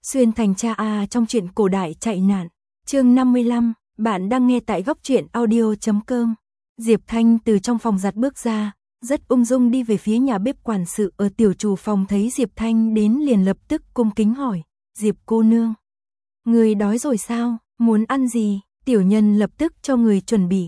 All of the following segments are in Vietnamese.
Xuyên thành cha trong truyện cổ đại chạy nạn. Chương 55, bạn đang nghe tại góc truyện audio.com. Diệp Thanh từ trong phòng giặt bước ra, rất ung dung đi về phía nhà bếp quản sự ở tiểu chủ phòng, thấy Diệp Thanh đến liền lập tức cung kính hỏi, Diệp cô nương, người đói rồi sao, muốn ăn gì? Tiểu nhân lập tức cho người chuẩn bị.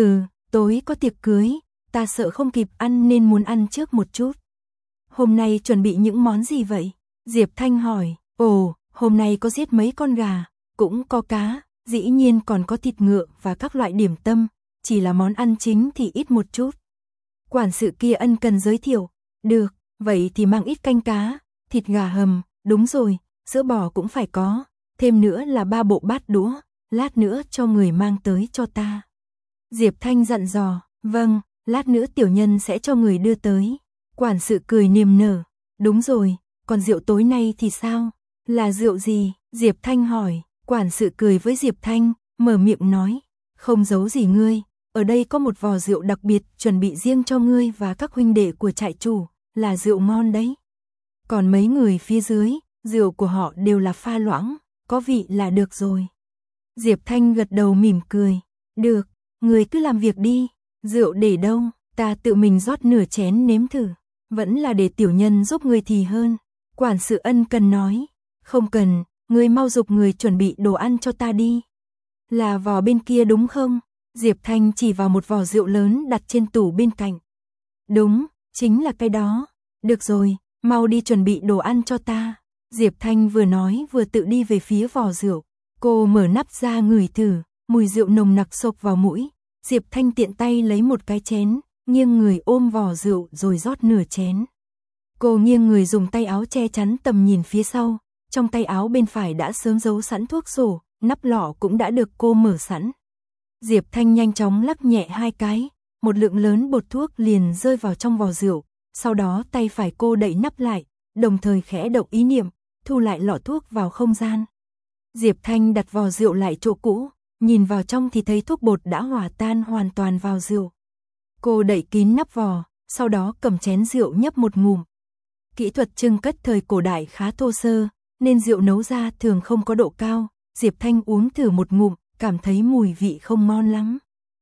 Tối có tiệc cưới, ta sợ không kịp ăn nên muốn ăn trước một chút. Hôm nay chuẩn bị những món gì vậy? Diệp Thanh hỏi. Hôm nay có giết mấy con gà, cũng có cá, dĩ nhiên còn có thịt ngựa và các loại điểm tâm, chỉ là món ăn chính thì ít một chút. Quản sự kia ân cần giới thiệu. Được, vậy thì mang ít canh cá, thịt gà hầm, đúng rồi, sữa bò cũng phải có, thêm nữa là 3 bộ bát đũa, lát nữa cho người mang tới cho ta. Diệp Thanh dặn dò. Vâng, lát nữa tiểu nhân sẽ cho người đưa tới. Quản sự cười niềm nở. Đúng rồi, còn rượu tối nay thì sao? Là rượu gì? Diệp Thanh hỏi. Quản sự cười với Diệp Thanh, mở miệng nói. Không giấu gì ngươi, ở đây có một vò rượu đặc biệt chuẩn bị riêng cho ngươi và các huynh đệ của trại chủ, là rượu ngon đấy. Còn mấy người phía dưới, rượu của họ đều là pha loãng, có vị là được rồi. Diệp Thanh gật đầu mỉm cười. Được, người cứ làm việc đi. Rượu để đâu, ta tự mình rót nửa chén nếm thử. Vẫn là để tiểu nhân giúp người thì hơn. Quản sự ân cần nói. Không cần, người mau giục người chuẩn bị đồ ăn cho ta đi. Là vò bên kia đúng không? Diệp Thanh chỉ vào một vò rượu lớn đặt trên tủ bên cạnh. Đúng, chính là cái đó. Được rồi, mau đi chuẩn bị đồ ăn cho ta. Diệp Thanh vừa nói vừa tự đi về phía vò rượu. Cô mở nắp ra ngửi thử, mùi rượu nồng nặc xộc vào mũi. Diệp Thanh tiện tay lấy một cái chén, nghiêng người ôm vò rượu rồi rót nửa chén. Cô nghiêng người dùng tay áo che chắn tầm nhìn phía sau, trong tay áo bên phải đã sớm giấu sẵn thuốc sổ, nắp lọ cũng đã được cô mở sẵn. Diệp Thanh nhanh chóng lắc nhẹ 2 cái, một lượng lớn bột thuốc liền rơi vào trong vò rượu, sau đó tay phải cô đậy nắp lại, đồng thời khẽ động ý niệm, thu lại lọ thuốc vào không gian. Diệp Thanh đặt vò rượu lại chỗ cũ, nhìn vào trong thì thấy thuốc bột đã hòa tan hoàn toàn vào rượu. Cô đậy kín nắp vò, sau đó cầm chén rượu nhấp một ngụm. Kỹ thuật chưng cất thời cổ đại khá thô sơ, nên rượu nấu ra thường không có độ cao. Diệp Thanh uống thử một ngụm, cảm thấy mùi vị không ngon lắm.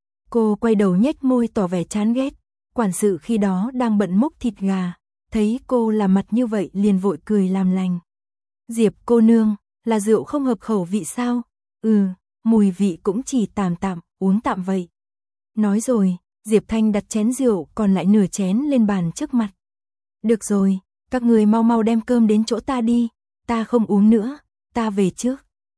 Cô quay đầu nhếch môi tỏ vẻ chán ghét. Quản sự khi đó đang bận múc thịt gà, thấy cô làm mặt như vậy liền vội cười làm lành. Diệp cô nương, là rượu không hợp khẩu vị sao? Mùi vị cũng chỉ tạm tạm, uống tạm vậy. Nói rồi, Diệp Thanh đặt chén rượu còn lại nửa chén lên bàn trước mặt. Được rồi, các người mau mau đem cơm đến chỗ ta đi, ta không uống nữa, ta về trước.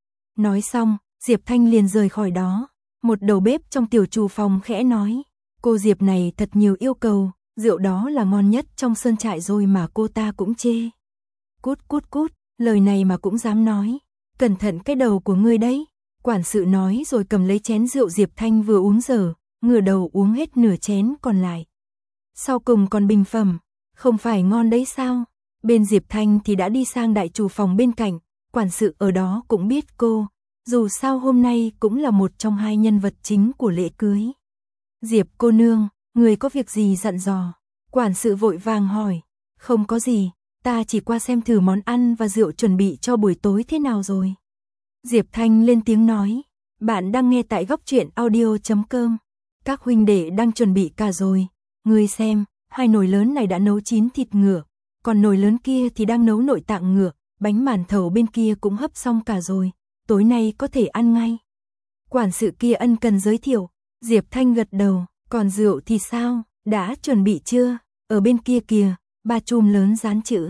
Nói xong, Diệp Thanh liền rời khỏi đó. Một đầu bếp trong tiểu chủ phòng khẽ nói, cô Diệp này thật nhiều yêu cầu, rượu đó là ngon nhất trong sơn trại rồi mà cô ta cũng chê. Cút cút cút, lời này mà cũng dám nói, cẩn thận cái đầu của ngươi đấy. Quản sự nói rồi cầm lấy chén rượu Diệp Thanh vừa uống dở, ngửa đầu uống hết nửa chén còn lại. Sau cùng còn bình phẩm, không phải ngon đấy sao? Bên Diệp Thanh thì đã đi sang đại chủ phòng bên cạnh, quản sự ở đó cũng biết cô, dù sao hôm nay cũng là một trong 2 nhân vật chính của lễ cưới. Diệp cô nương, người có việc gì dặn dò? Quản sự vội vàng hỏi. Không có gì, ta chỉ qua xem thử món ăn và rượu chuẩn bị cho buổi tối thế nào rồi. Diệp Thanh lên tiếng nói. Bạn đang nghe tại góc truyện audio.com. Các huynh đệ đang chuẩn bị cả rồi. Ngươi xem, 2 nồi lớn này đã nấu chín thịt ngựa, còn nồi lớn kia thì đang nấu nội tạng ngựa, bánh màn thầu bên kia cũng hấp xong cả rồi, tối nay có thể ăn ngay. Quản sự kia ân cần giới thiệu. Diệp Thanh gật đầu. Còn rượu thì sao, đã chuẩn bị chưa? Ở bên kia kìa, 3 chum lớn dán chữ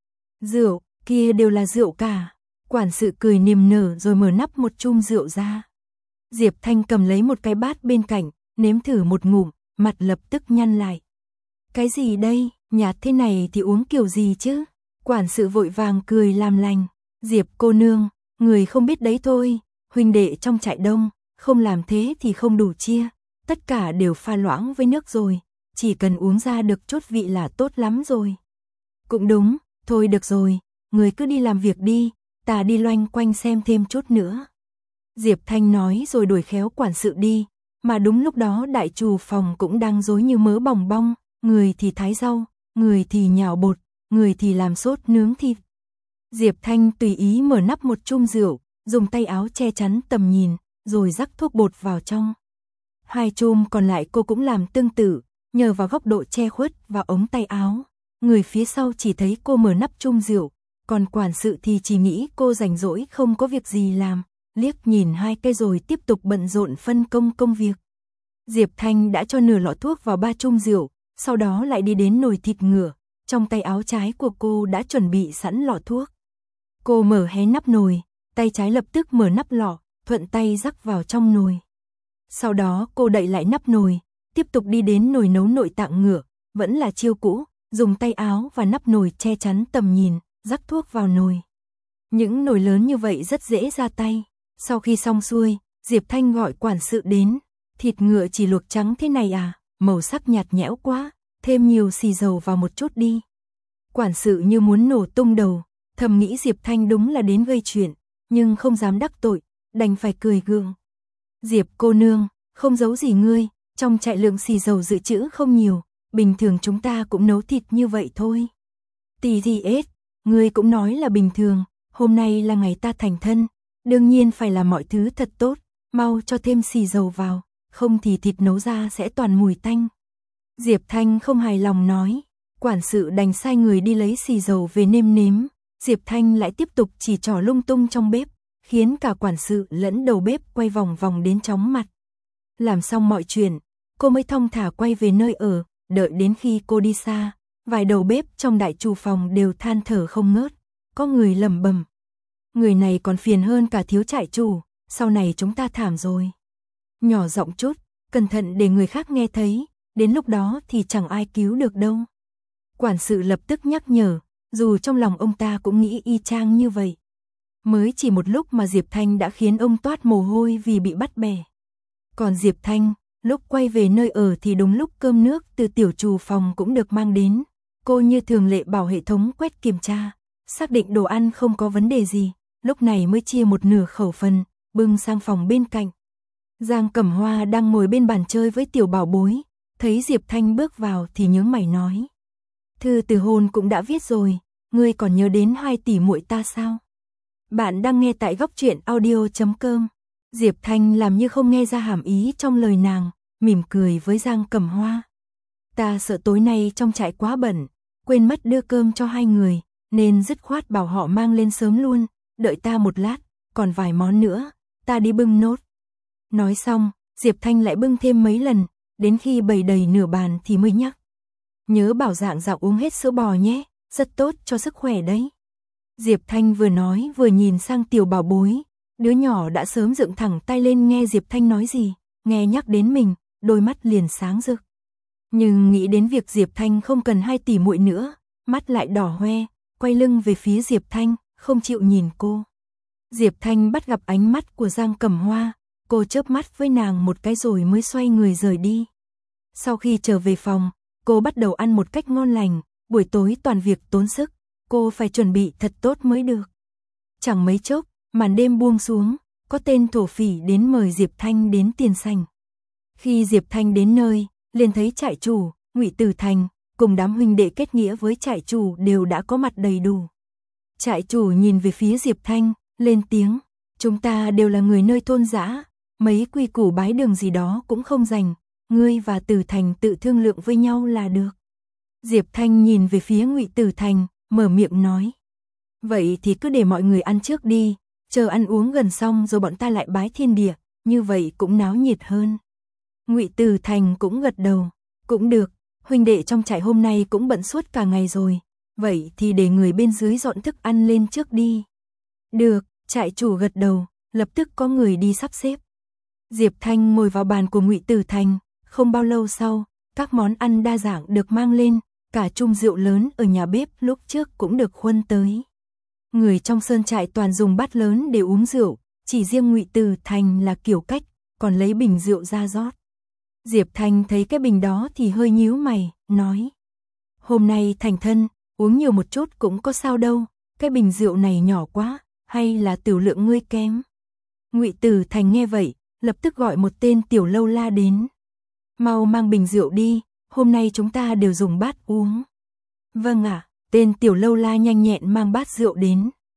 rượu, kia đều là rượu cả. Quản sự cười niềm nở rồi mở nắp một chum rượu ra. Diệp Thanh cầm lấy một cái bát bên cạnh, nếm thử một ngụm, mặt lập tức nhăn lại. Cái gì đây, nhạt thế này thì uống kiểu gì chứ? Quản sự vội vàng cười làm lành. Diệp cô nương, người không biết đấy thôi, huynh đệ trong trại đông, không làm thế thì không đủ chia, tất cả đều pha loãng với nước rồi, chỉ cần uống ra được chút vị là tốt lắm rồi. Cũng đúng, thôi được rồi, người cứ đi làm việc đi, ta đi loanh quanh xem thêm chút nữa. Diệp Thanh nói rồi đuổi khéo quản sự đi, mà đúng lúc đó đại chủ phòng cũng đang rối như mớ bòng bong, người thì thái rau, người thì nhào bột, người thì làm sốt nướng thịt. Diệp Thanh tùy ý mở nắp một chum rượu, dùng tay áo che chắn tầm nhìn, rồi rắc thuốc bột vào trong. 2 chum còn lại cô cũng làm tương tự, nhờ vào góc độ che khuất vào ống tay áo. Người phía sau chỉ thấy cô mở nắp chum rượu, còn quản sự thì chỉ nghĩ cô rảnh rỗi không có việc gì làm, liếc nhìn 2 cây rồi tiếp tục bận rộn phân công công việc. Diệp Thanh đã cho nửa lọ thuốc vào 3 chum rượu, sau đó lại đi đến nồi thịt ngựa, trong tay áo trái của cô đã chuẩn bị sẵn lọ thuốc. Cô mở hé nắp nồi, tay trái lập tức mở nắp lọ, thuận tay rắc vào trong nồi. Sau đó cô đậy lại nắp nồi, tiếp tục đi đến nồi nấu nội tạng ngựa, vẫn là chiêu cũ, dùng tay áo và nắp nồi che chắn tầm nhìn, rắc thuốc vào nồi. Những nồi lớn như vậy rất dễ ra tay. Sau khi xong xuôi, Diệp Thanh gọi quản sự đến. Thịt ngựa chỉ luộc trắng thế này à, màu sắc nhạt nhẽo quá, thêm nhiều xì dầu vào một chút đi. Quản sự như muốn nổ tung đầu, thầm nghĩ Diệp Thanh đúng là đến gây chuyện, nhưng không dám đắc tội, đành phải cười gượng. Diệp cô nương, không giấu gì ngươi, trong trại lượng xì dầu dự trữ không nhiều, bình thường chúng ta cũng nấu thịt như vậy thôi. Tì gì ết, ngươi cũng nói là bình thường, hôm nay là ngày ta thành thân, đương nhiên phải làm mọi thứ thật tốt, mau cho thêm xì dầu vào, không thì thịt nấu ra sẽ toàn mùi tanh. Diệp Thanh không hài lòng nói, quản sự đành sai người đi lấy xì dầu về nêm nếm, Diệp Thanh lại tiếp tục chỉ trỏ lung tung trong bếp, khiến cả quản sự lẫn đầu bếp quay vòng vòng đến chóng mặt. Làm xong mọi chuyện, cô mới thong thả quay về nơi ở, đợi đến khi cô đi xa, vài đầu bếp trong đại trù phòng đều than thở không ngớt, có người lẩm bẩm. Người này còn phiền hơn cả thiếu trại chủ, sau này chúng ta thảm rồi. Nhỏ giọng chút, cẩn thận để người khác nghe thấy, đến lúc đó thì chẳng ai cứu được đâu. Quản sự lập tức nhắc nhở, dù trong lòng ông ta cũng nghĩ y chang như vậy. Mới chỉ một lúc mà Diệp Thanh đã khiến ông toát mồ hôi vì bị bắt bẻ. Còn Diệp Thanh, lúc quay về nơi ở thì đúng lúc cơm nước từ tiểu trù phòng cũng được mang đến. Cô như thường lệ bảo hệ thống quét kiểm tra, xác định đồ ăn không có vấn đề gì, lúc này mới chia một nửa khẩu phần, bưng sang phòng bên cạnh. Giang Cẩm Hoa đang ngồi bên bàn chơi với tiểu bảo bối, thấy Diệp Thanh bước vào thì nhướng mày nói. Thư từ hôn cũng đã viết rồi, ngươi còn nhớ đến 2 tỷ muội ta sao? Bạn đang nghe tại góc truyện audio.com. Diệp Thanh làm như không nghe ra hàm ý trong lời nàng, mỉm cười với Giang Cẩm Hoa. Ta sợ tối nay trong trại quá bận, quên mất đưa cơm cho 2 người, nên dứt khoát bảo họ mang lên sớm luôn, đợi ta một lát, còn vài món nữa, ta đi bưng nốt. Nói xong, Diệp Thanh lại bưng thêm mấy lần, đến khi bày đầy nửa bàn thì mới nhắc. Nhớ bảo Dạng Dạng uống hết sữa bò nhé, rất tốt cho sức khỏe đấy. Diệp Thanh vừa nói vừa nhìn sang tiểu bảo bối, đứa nhỏ đã sớm dựng thẳng tay lên nghe Diệp Thanh nói gì, nghe nhắc đến mình, đôi mắt liền sáng rực. Nhưng nghĩ đến việc Diệp Thanh không cần 2 tỷ muội nữa, mắt lại đỏ hoe, quay lưng về phía Diệp Thanh, không chịu nhìn cô. Diệp Thanh bắt gặp ánh mắt của Giang Cẩm Hoa, cô chớp mắt với nàng một cái rồi mới xoay người rời đi. Sau khi trở về phòng, cô bắt đầu ăn một cách ngon lành, buổi tối toàn việc tốn sức, cô phải chuẩn bị thật tốt mới được. Chẳng mấy chốc, màn đêm buông xuống, có tên thổ phỉ đến mời Diệp Thanh đến tiền sảnh. Khi Diệp Thanh đến nơi, liền thấy trại chủ, Ngụy Tử Thành, cùng đám huynh đệ kết nghĩa với trại chủ đều đã có mặt đầy đủ. Trại chủ nhìn về phía Diệp Thanh, lên tiếng, chúng ta đều là người nơi thôn dã, mấy quy củ bái đường gì đó cũng không rành, ngươi và Tử Thành tự thương lượng với nhau là được. Diệp Thanh nhìn về phía Ngụy Tử Thành, mở miệng nói. Vậy thì cứ để mọi người ăn trước đi, chờ ăn uống gần xong rồi bọn ta lại bái thiên địa, như vậy cũng náo nhiệt hơn. Ngụy Tử Thành cũng gật đầu, cũng được, huynh đệ trong trại hôm nay cũng bận suốt cả ngày rồi, vậy thì để người bên dưới dọn thức ăn lên trước đi. Được, trại chủ gật đầu, lập tức có người đi sắp xếp. Diệp Thanh ngồi vào bàn của Ngụy Tử Thành, không bao lâu sau, các món ăn đa dạng được mang lên, cả chung rượu lớn ở nhà bếp lúc trước cũng được khuân tới. Người trong sơn trại toàn dùng bát lớn để uống rượu, chỉ riêng Ngụy Tử Thành là kiểu cách, còn lấy bình rượu ra rót. Diệp Thanh thấy cái bình đó thì hơi nhíu mày, nói. Hôm nay thành thân, uống nhiều một chút cũng có sao đâu, cái bình rượu này nhỏ quá, hay là tiểu lượng ngươi kém. Ngụy Tử Thành nghe vậy, lập tức gọi một tên tiểu lâu la đến. Mau mang bình rượu đi, hôm nay chúng ta đều dùng bát uống. Vâng ạ, tên tiểu lâu la nhanh nhẹn mang bát rượu đến.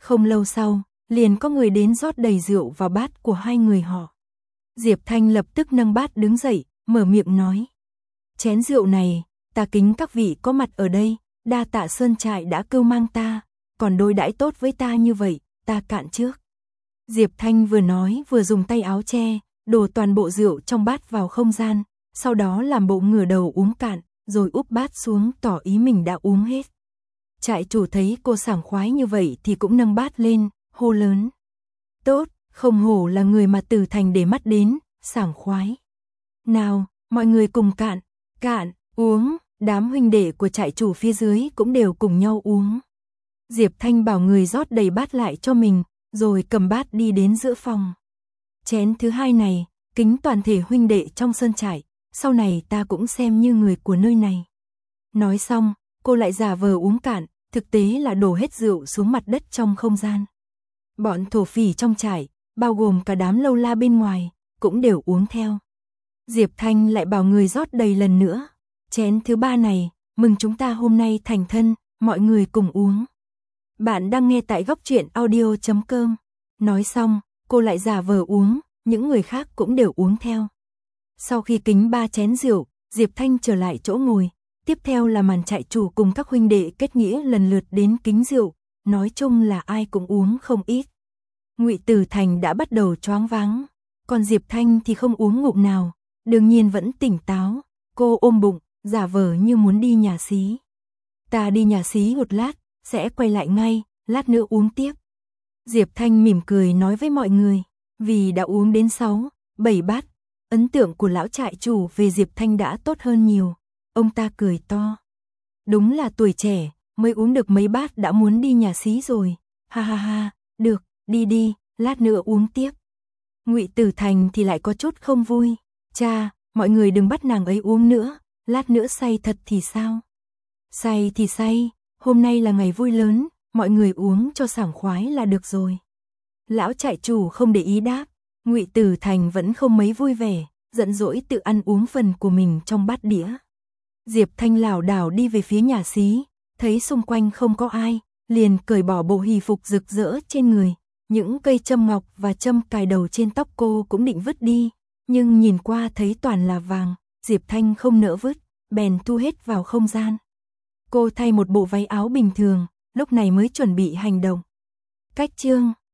Không lâu sau, liền có người đến rót đầy rượu vào bát của hai người họ. Diệp Thanh lập tức nâng bát đứng dậy, mở miệng nói. Chén rượu này, ta kính các vị có mặt ở đây, đa tạ Sơn Trại đã cưu mang ta, còn đối đãi tốt với ta như vậy, ta cạn trước. Diệp Thanh vừa nói vừa dùng tay áo che, đổ toàn bộ rượu trong bát vào không gian, sau đó làm bộ ngửa đầu uống cạn, rồi úp bát xuống tỏ ý mình đã uống hết. Trại chủ thấy cô sảng khoái như vậy thì cũng nâng bát lên, hô lớn. Tốt, không hổ là người mà Tử Thành để mắt đến, sảng khoái. Nào, mọi người cùng cạn, cạn, uống, đám huynh đệ của trại chủ phía dưới cũng đều cùng nhau uống. Diệp Thanh bảo người rót đầy bát lại cho mình, rồi cầm bát đi đến giữa phòng. Chén thứ hai này, kính toàn thể huynh đệ trong sơn trại, sau này ta cũng xem như người của nơi này. Nói xong, cô lại giả vờ uống cạn, thực tế là đổ hết rượu xuống mặt đất trong không gian. Bọn thổ phỉ trong trại, bao gồm cả đám lâu la bên ngoài, cũng đều uống theo. Diệp Thanh lại bảo người rót đầy lần nữa. Chén thứ ba này, mừng chúng ta hôm nay thành thân, mọi người cùng uống. Bạn đang nghe tại góc truyện audio.com. Nói xong, cô lại giả vờ uống, những người khác cũng đều uống theo. Sau khi kính 3 chén rượu, Diệp Thanh trở lại chỗ ngồi. Tiếp theo là màn trại chủ cùng các huynh đệ kết nghĩa lần lượt đến kính rượu, nói chung là ai cũng uống không ít. Ngụy Tử Thành đã bắt đầu choáng váng, còn Diệp Thanh thì không uống ngụm nào, đương nhiên vẫn tỉnh táo. Cô ôm bụng, giả vờ như muốn đi nhà xí. Ta đi nhà xí một lát, sẽ quay lại ngay, lát nữa uống tiếp. Diệp Thanh mỉm cười nói với mọi người, vì đã uống đến 6, 7 bát, ấn tượng của lão trại chủ về Diệp Thanh đã tốt hơn nhiều. Ông ta cười to. Đúng là tuổi trẻ, mới uống được mấy bát đã muốn đi nhà xí rồi. Ha ha ha, được, đi đi, lát nữa uống tiếp. Ngụy Tử Thành thì lại có chút không vui. Cha, mọi người đừng bắt nàng ấy uống nữa, lát nữa say thật thì sao? Say thì say, hôm nay là ngày vui lớn, mọi người uống cho sảng khoái là được rồi. Lão trại chủ không để ý đáp, Ngụy Tử Thành vẫn không mấy vui vẻ, giận dỗi tự ăn uống phần của mình trong bát đĩa. Diệp Thanh lảo đảo đi về phía nhà xí, thấy xung quanh không có ai, liền cởi bỏ bộ hỷ phục rực rỡ trên người, những cây châm ngọc và châm cài đầu trên tóc cô cũng định vứt đi, nhưng nhìn qua thấy toàn là vàng, Diệp Thanh không nỡ vứt, bèn thu hết vào không gian. Cô thay một bộ váy áo bình thường, lúc này mới chuẩn bị hành động. Cách chương